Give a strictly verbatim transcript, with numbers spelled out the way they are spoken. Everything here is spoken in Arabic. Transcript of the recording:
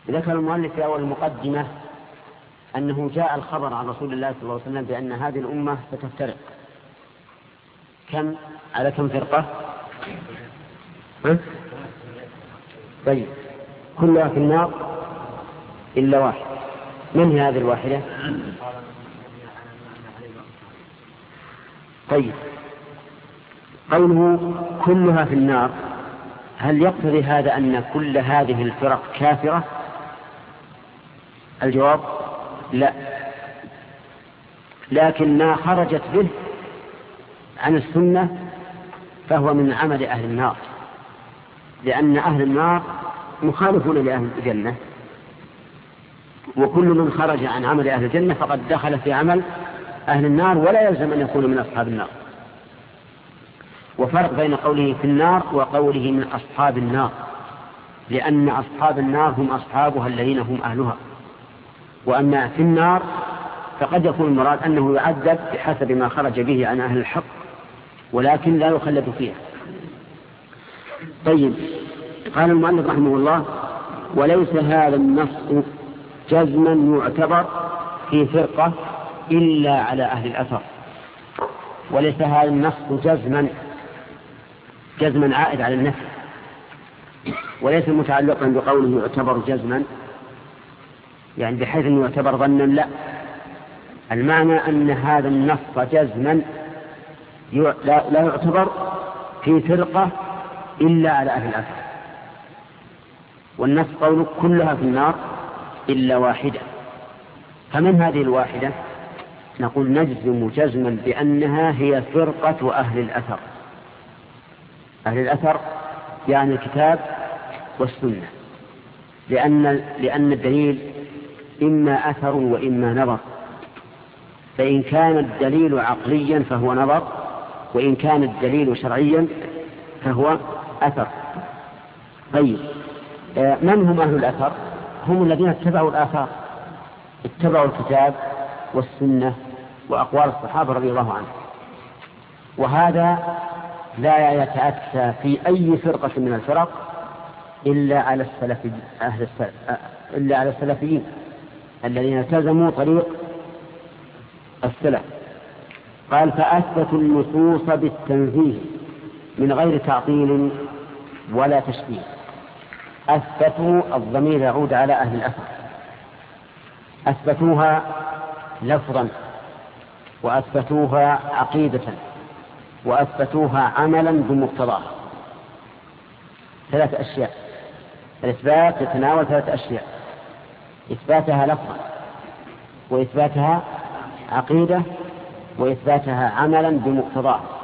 ذكر المؤلف في أول المقدمة أنه جاء الخبر عن رسول الله صلى الله عليه وسلم بأن هذه الأمة ستفترق كم على كم فرقة؟ ها؟ طيب كلها في النار إلا واحد. من هي هذه الواحدة؟ طيب قوله كلها في النار هل يقتضي هذا أن كل هذه الفرق كافرة؟ الجواب لا، لكن ما خرجت به عن السنة فهو من عمل أهل النار، لأن أهل النار مخالفون لأهل الجنة، وكل من خرج عن عمل أهل الجنة فقد دخل في عمل أهل النار ولا يلزم أن يكون من أصحاب النار. وفرق بين قوله في النار وقوله من أصحاب النار، لأن أصحاب النار هم أصحابها الذين هم أهلها، وأما في النار فقد يكون المراد أنه يعذب بحسب ما خرج به عن أهل الحق ولكن لا يخلد فيها. طيب قال المؤلف رحمه الله وليس هذا النص جزما يعتبر في فرقة إلا على أهل الأثر. وليس هذا النص جزما جزما عائد على النفي، وليس متعلقا بقوله يعتبر جزما يعني بحيث أنه يعتبر ظنا، لا، المعنى أن هذا النص جزما لا يعتبر في فرقة إلا على أهل الأثر. والنص قوله كلها في النار إلا واحدة، فمن هذه الواحدة؟ نقول نجزم جزما بأنها هي فرقة أهل الأثر. أهل الأثر يعني الكتاب والسنة، لأن, لأن الدليل إما أثر وإما نظر، فإن كان الدليل عقليا فهو نظر، وإن كان الدليل شرعيا فهو أثر. طيب من هم أهل الأثر؟ هم الذين اتبعوا الآثار، اتبعوا الكتاب والسنة وأقوال الصحابة رضي الله عنهم. وهذا لا يتأتى في أي فرقة من الفرق إلا على السلفي أهل السلف إلا على السلفيين الذين التزموا طريق السلف. قال فأثبتوا النصوص بالتنزيه من غير تعطيل ولا تشبيه. أثبتوا الضمير يعود على أهل الأثر، أثبتوها لفظا وأثبتوها عقيدة وأثبتوها عملا بمقتضاه. ثلاث أشياء، الإثبات يتناول ثلاث أشياء: إثباتها لفظا، وإثباتها عقيدة، وإثباتها عملا بمقتضاه.